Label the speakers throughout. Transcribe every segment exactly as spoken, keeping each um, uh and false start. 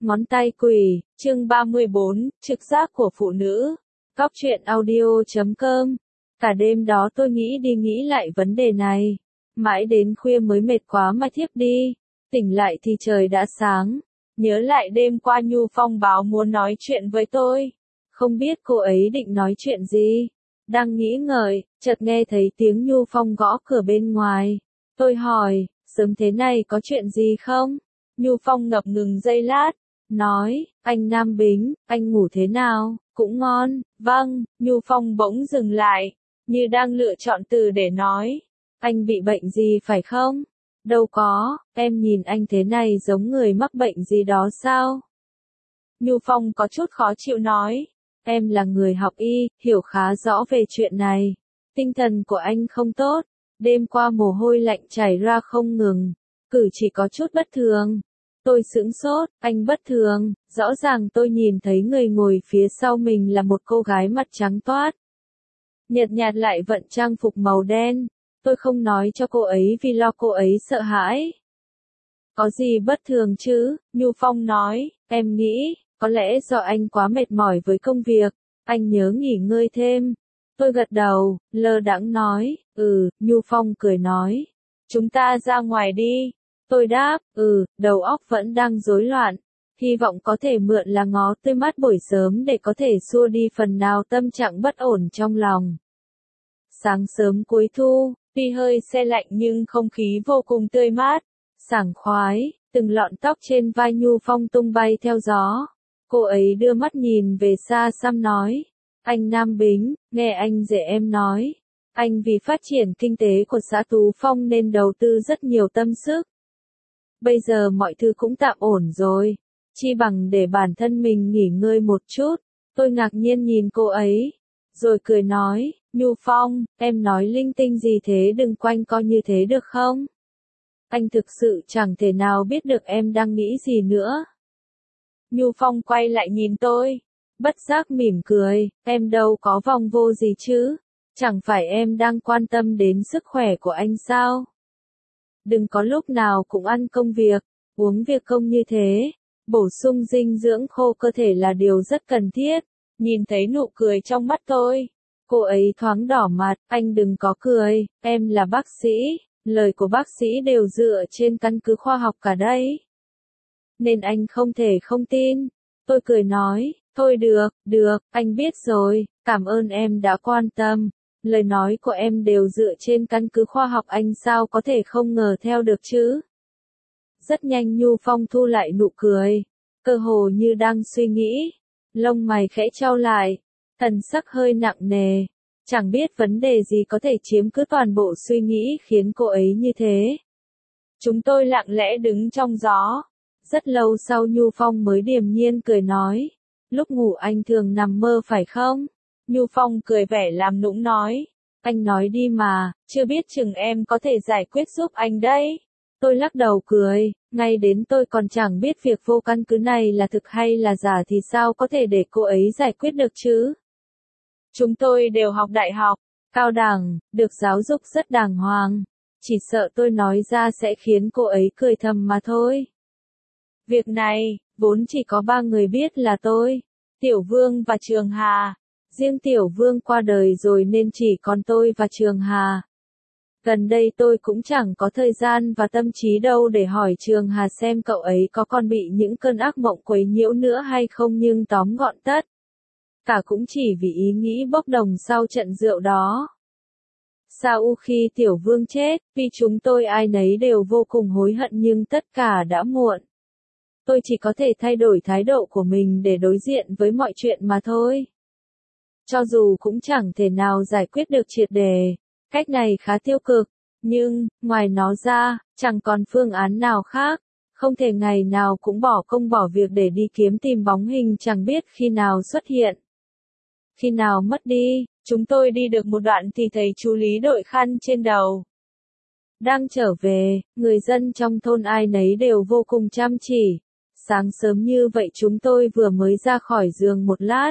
Speaker 1: Ngón tay quỷ, chương ba mươi bốn, trực giác của phụ nữ. Góc truyện audio chấm com. Cả đêm đó tôi nghĩ đi nghĩ lại vấn đề này. Mãi đến khuya mới mệt quá mà thiếp đi. Tỉnh lại thì trời đã sáng. Nhớ lại đêm qua Nhu Phong báo muốn nói chuyện với tôi. Không biết cô ấy định nói chuyện gì. Đang nghĩ ngợi, chợt nghe thấy tiếng Nhu Phong gõ cửa bên ngoài. Tôi hỏi, sớm thế này có chuyện gì không? Nhu Phong ngập ngừng giây lát. Nói, anh Nam Bính, anh ngủ thế nào? Cũng ngon. Vâng. Nhu Phong bỗng dừng lại, như đang lựa chọn từ để nói. Anh bị bệnh gì phải không? Đâu có, em nhìn anh thế này giống người mắc bệnh gì đó sao? Nhu Phong có chút khó chịu nói. Em là người học y, hiểu khá rõ về chuyện này. Tinh thần của anh không tốt. Đêm qua mồ hôi lạnh chảy ra không ngừng. Cử chỉ có chút bất thường. Tôi sững sốt, anh bất thường. Rõ ràng tôi nhìn thấy người ngồi phía sau mình là một cô gái mặt trắng toát. Nhợt nhạt lại vận trang phục màu đen. Tôi không nói cho cô ấy vì lo cô ấy sợ hãi. Có gì bất thường chứ? Nhu Phong nói, em nghĩ, có lẽ do anh quá mệt mỏi với công việc. Anh nhớ nghỉ ngơi thêm. Tôi gật đầu, lơ đãng nói, ừ. Nhu Phong cười nói, chúng ta ra ngoài đi. Tôi đáp, ừ, đầu óc vẫn đang rối loạn. Hy vọng có thể mượn lá ngó tươi mát buổi sớm để có thể xua đi phần nào tâm trạng bất ổn trong lòng. Sáng sớm cuối thu, tuy hơi se lạnh nhưng không khí vô cùng tươi mát, sảng khoái, từng lọn tóc trên vai Nhu Phong tung bay theo gió. Cô ấy đưa mắt nhìn về xa xăm nói, anh Nam Bính, nghe anh rể em nói, anh vì phát triển kinh tế của xã Tú Phong nên đầu tư rất nhiều tâm sức. Bây giờ mọi thứ cũng tạm ổn rồi, chi bằng để bản thân mình nghỉ ngơi một chút. Tôi ngạc nhiên nhìn cô ấy, rồi cười nói, Nhu Phong, em nói linh tinh gì thế, đừng quanh co như thế được không? Anh thực sự chẳng thể nào biết được em đang nghĩ gì nữa. Nhu Phong quay lại nhìn tôi, bất giác mỉm cười, em đâu có vòng vô gì chứ, chẳng phải em đang quan tâm đến sức khỏe của anh sao? Đừng có lúc nào cũng ăn công việc, uống việc công như thế, bổ sung dinh dưỡng khô cơ thể là điều rất cần thiết. Nhìn thấy nụ cười trong mắt tôi, cô ấy thoáng đỏ mặt, anh đừng có cười, em là bác sĩ, lời của bác sĩ đều dựa trên căn cứ khoa học cả đấy. Nên anh không thể không tin. Tôi cười nói, thôi được, được, anh biết rồi, cảm ơn em đã quan tâm. Lời nói của em đều dựa trên căn cứ khoa học, anh sao có thể không ngờ theo được chứ? Rất nhanh Nhu Phong thu lại nụ cười, cơ hồ như đang suy nghĩ, lông mày khẽ chau lại, thần sắc hơi nặng nề, chẳng biết vấn đề gì có thể chiếm cứ toàn bộ suy nghĩ khiến cô ấy như thế. Chúng tôi lặng lẽ đứng trong gió, rất lâu sau Nhu Phong mới điềm nhiên cười nói, lúc ngủ anh thường nằm mơ phải không? Nhu Phong cười vẻ làm nũng nói, anh nói đi mà, chưa biết chừng em có thể giải quyết giúp anh đấy. Tôi lắc đầu cười, ngay đến tôi còn chẳng biết việc vô căn cứ này là thực hay là giả thì sao có thể để cô ấy giải quyết được chứ? Chúng tôi đều học đại học, cao đẳng, được giáo dục rất đàng hoàng, chỉ sợ tôi nói ra sẽ khiến cô ấy cười thầm mà thôi. Việc này, vốn chỉ có ba người biết là tôi, Tiểu Vương và Trường Hà. Riêng Tiểu Vương qua đời rồi nên chỉ còn tôi và Trường Hà. Gần đây tôi cũng chẳng có thời gian và tâm trí đâu để hỏi Trường Hà xem cậu ấy có còn bị những cơn ác mộng quấy nhiễu nữa hay không, nhưng tóm gọn tất cả cũng chỉ vì ý nghĩ bốc đồng sau trận rượu đó. Sau khi Tiểu Vương chết, vì chúng tôi ai nấy đều vô cùng hối hận nhưng tất cả đã muộn. Tôi chỉ có thể thay đổi thái độ của mình để đối diện với mọi chuyện mà thôi. Cho dù cũng chẳng thể nào giải quyết được triệt đề, cách này khá tiêu cực, nhưng, ngoài nó ra, chẳng còn phương án nào khác, không thể ngày nào cũng bỏ công bỏ việc để đi kiếm tìm bóng hình chẳng biết khi nào xuất hiện, khi nào mất đi. Chúng tôi đi được một đoạn thì thấy chú Lý đội khăn trên đầu. Đang trở về, người dân trong thôn ai nấy đều vô cùng chăm chỉ. Sáng sớm như vậy chúng tôi vừa mới ra khỏi giường một lát.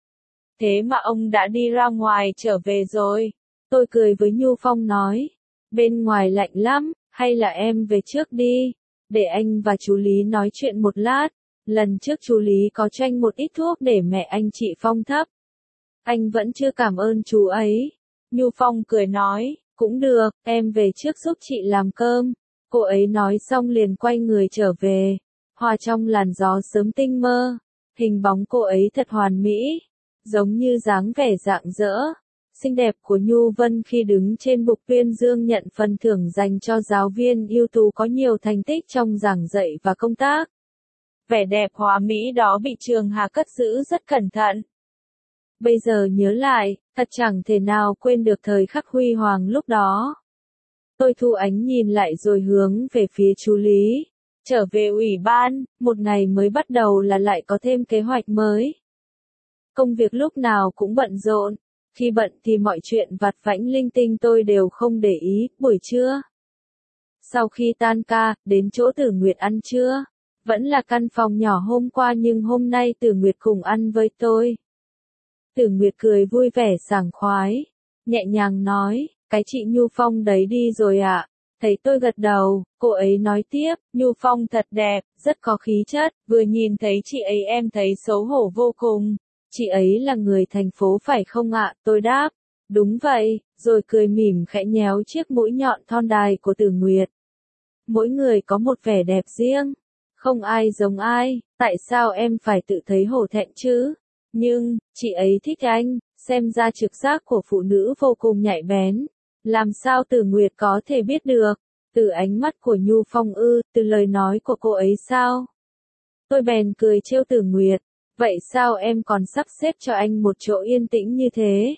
Speaker 1: Thế mà ông đã đi ra ngoài trở về rồi. Tôi cười với Nhu Phong nói, bên ngoài lạnh lắm, hay là em về trước đi, để anh và chú Lý nói chuyện một lát. Lần trước chú Lý có cho anh một ít thuốc để mẹ anh trị phong thấp. Anh vẫn chưa cảm ơn chú ấy. Nhu Phong cười nói, cũng được, em về trước giúp chị làm cơm. Cô ấy nói xong liền quay người trở về. Hòa trong làn gió sớm tinh mơ. Hình bóng cô ấy thật hoàn mỹ. Giống như dáng vẻ rạng rỡ. Xinh đẹp của Nhu Vân khi đứng trên bục tuyên dương nhận phần thưởng dành cho giáo viên ưu tú có nhiều thành tích trong giảng dạy và công tác. Vẻ đẹp hòa mỹ đó bị Trường Hà cất giữ rất cẩn thận. Bây giờ nhớ lại, thật chẳng thể nào quên được thời khắc huy hoàng lúc đó. Tôi thu ánh nhìn lại rồi hướng về phía chú Lý. Trở về ủy ban, một ngày mới bắt đầu là lại có thêm kế hoạch mới. Công việc lúc nào cũng bận rộn. Khi bận thì mọi chuyện vặt vãnh linh tinh tôi đều không để ý. Buổi trưa, sau khi tan ca, đến chỗ Tử Nguyệt ăn trưa. Vẫn là căn phòng nhỏ hôm qua nhưng hôm nay Tử Nguyệt cùng ăn với tôi. Tử Nguyệt cười vui vẻ sảng khoái, nhẹ nhàng nói, cái chị Nhu Phong đấy đi rồi ạ. À? Thấy tôi gật đầu, cô ấy nói tiếp, Nhu Phong thật đẹp, rất có khí chất, vừa nhìn thấy chị ấy em thấy xấu hổ vô cùng. Chị ấy là người thành phố phải không ạ? Tôi đáp, đúng vậy, rồi cười mỉm khẽ nhéo chiếc mũi nhọn thon dài của Tử Nguyệt. Mỗi người có một vẻ đẹp riêng, không ai giống ai, tại sao em phải tự thấy hổ thẹn chứ? Nhưng, chị ấy thích anh, xem ra trực giác của phụ nữ vô cùng nhạy bén. Làm sao Tử Nguyệt có thể biết được? Từ ánh mắt của Nhu Phong ư, từ lời nói của cô ấy sao? Tôi bèn cười trêu Tử Nguyệt. Vậy sao em còn sắp xếp cho anh một chỗ yên tĩnh như thế?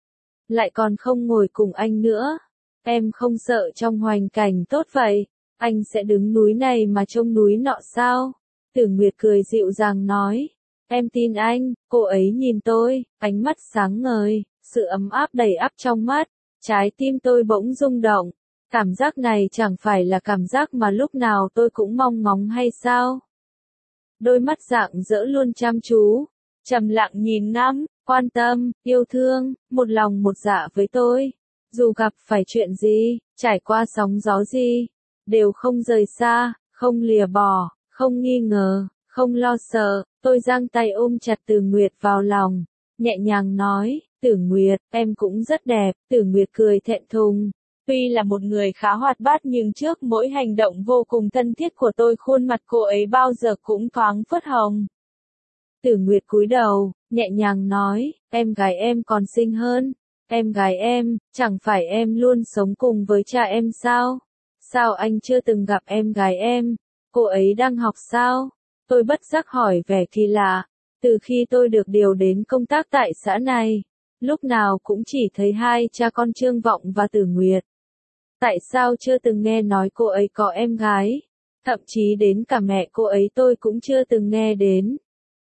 Speaker 1: Lại còn không ngồi cùng anh nữa. Em không sợ trong hoành cảnh tốt vậy, anh sẽ đứng núi này mà trông núi nọ sao? Tử Nguyệt cười dịu dàng nói. Em tin anh, cô ấy nhìn tôi, ánh mắt sáng ngời, sự ấm áp đầy ắp trong mắt, trái tim tôi bỗng rung động. Cảm giác này chẳng phải là cảm giác mà lúc nào tôi cũng mong ngóng hay sao? Đôi mắt rạng rỡ luôn chăm chú, trầm lặng nhìn ngắm, quan tâm, yêu thương, một lòng một dạ với tôi. Dù gặp phải chuyện gì, trải qua sóng gió gì, đều không rời xa, không lìa bỏ, không nghi ngờ, không lo sợ. Tôi giang tay ôm chặt Tử Nguyệt vào lòng, nhẹ nhàng nói, Tử Nguyệt, em cũng rất đẹp. Tử Nguyệt cười thẹn thùng. Tuy là một người khá hoạt bát nhưng trước mỗi hành động vô cùng thân thiết của tôi khuôn mặt cô ấy bao giờ cũng thoáng phớt hồng. Tử Nguyệt cúi đầu, nhẹ nhàng nói, em gái em còn xinh hơn. Em gái em, chẳng phải em luôn sống cùng với cha em sao? Sao anh chưa từng gặp em gái em? Cô ấy đang học sao? Tôi bất giác hỏi vẻ kỳ lạ. Từ khi tôi được điều đến công tác tại xã này, lúc nào cũng chỉ thấy hai cha con Trương Vọng và Tử Nguyệt. Tại sao chưa từng nghe nói cô ấy có em gái? Thậm chí đến cả mẹ cô ấy tôi cũng chưa từng nghe đến.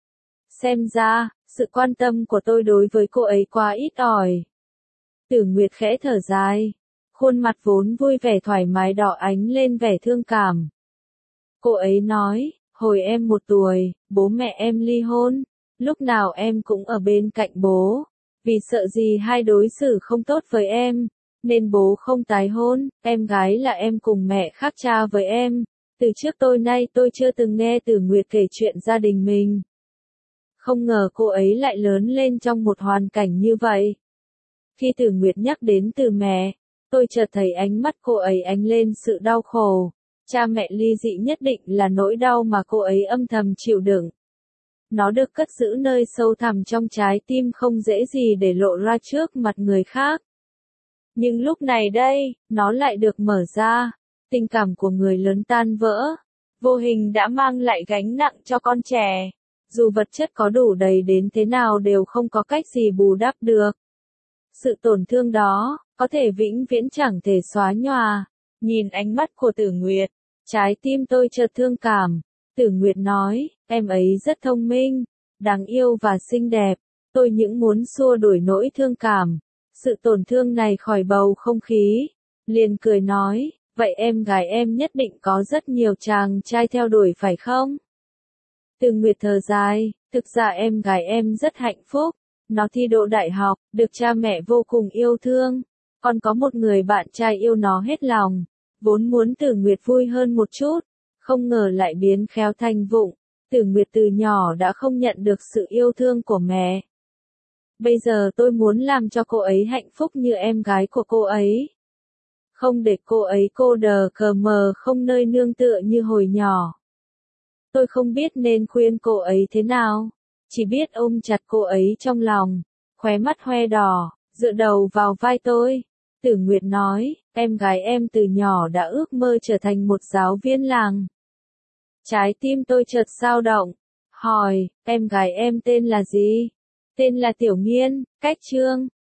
Speaker 1: Xem ra, sự quan tâm của tôi đối với cô ấy quá ít ỏi. Tử Nguyệt khẽ thở dài. Khuôn mặt vốn vui vẻ thoải mái đỏ ánh lên vẻ thương cảm. Cô ấy nói, hồi em một tuổi, bố mẹ em ly hôn. Lúc nào em cũng ở bên cạnh bố. Vì sợ gì hai đối xử không tốt với em, nên bố không tái hôn. Em gái là em cùng mẹ khác cha với em. Từ trước tôi nay tôi chưa từng nghe Tử Nguyệt kể chuyện gia đình mình. Không ngờ cô ấy lại lớn lên trong một hoàn cảnh như vậy. Khi Tử Nguyệt nhắc đến từ mẹ, tôi chợt thấy ánh mắt cô ấy ánh lên sự đau khổ. Cha mẹ ly dị nhất định là nỗi đau mà cô ấy âm thầm chịu đựng. Nó được cất giữ nơi sâu thẳm trong trái tim không dễ gì để lộ ra trước mặt người khác. Nhưng lúc này đây, nó lại được mở ra. Tình cảm của người lớn tan vỡ, vô hình đã mang lại gánh nặng cho con trẻ. Dù vật chất có đủ đầy đến thế nào đều không có cách gì bù đắp được. Sự tổn thương đó, có thể vĩnh viễn chẳng thể xóa nhòa. Nhìn ánh mắt của Tử Nguyệt, trái tim tôi chợt thương cảm. Tử Nguyệt nói, em ấy rất thông minh, đáng yêu và xinh đẹp. Tôi những muốn xua đuổi nỗi thương cảm, sự tổn thương này khỏi bầu không khí. Liền cười nói, vậy em gái em nhất định có rất nhiều chàng trai theo đuổi phải không? Tử Nguyệt thở dài, thực ra em gái em rất hạnh phúc. Nó thi đỗ đại học, được cha mẹ vô cùng yêu thương. Còn có một người bạn trai yêu nó hết lòng. Vốn muốn Tử Nguyệt vui hơn một chút, không ngờ lại biến khéo thành vụng. Tử Nguyệt từ nhỏ đã không nhận được sự yêu thương của mẹ. Bây giờ tôi muốn làm cho cô ấy hạnh phúc như em gái của cô ấy. Không để cô ấy cô đờ cờ mờ không nơi nương tựa như hồi nhỏ. Tôi không biết nên khuyên cô ấy thế nào. Chỉ biết ôm chặt cô ấy trong lòng. Khóe mắt hoe đỏ, dựa đầu vào vai tôi. Tử Nguyệt nói, em gái em từ nhỏ đã ước mơ trở thành một giáo viên làng. Trái tim tôi chợt dao động. Hỏi, em gái em tên là gì? Tên là Tiểu Nghiên, cách Trương.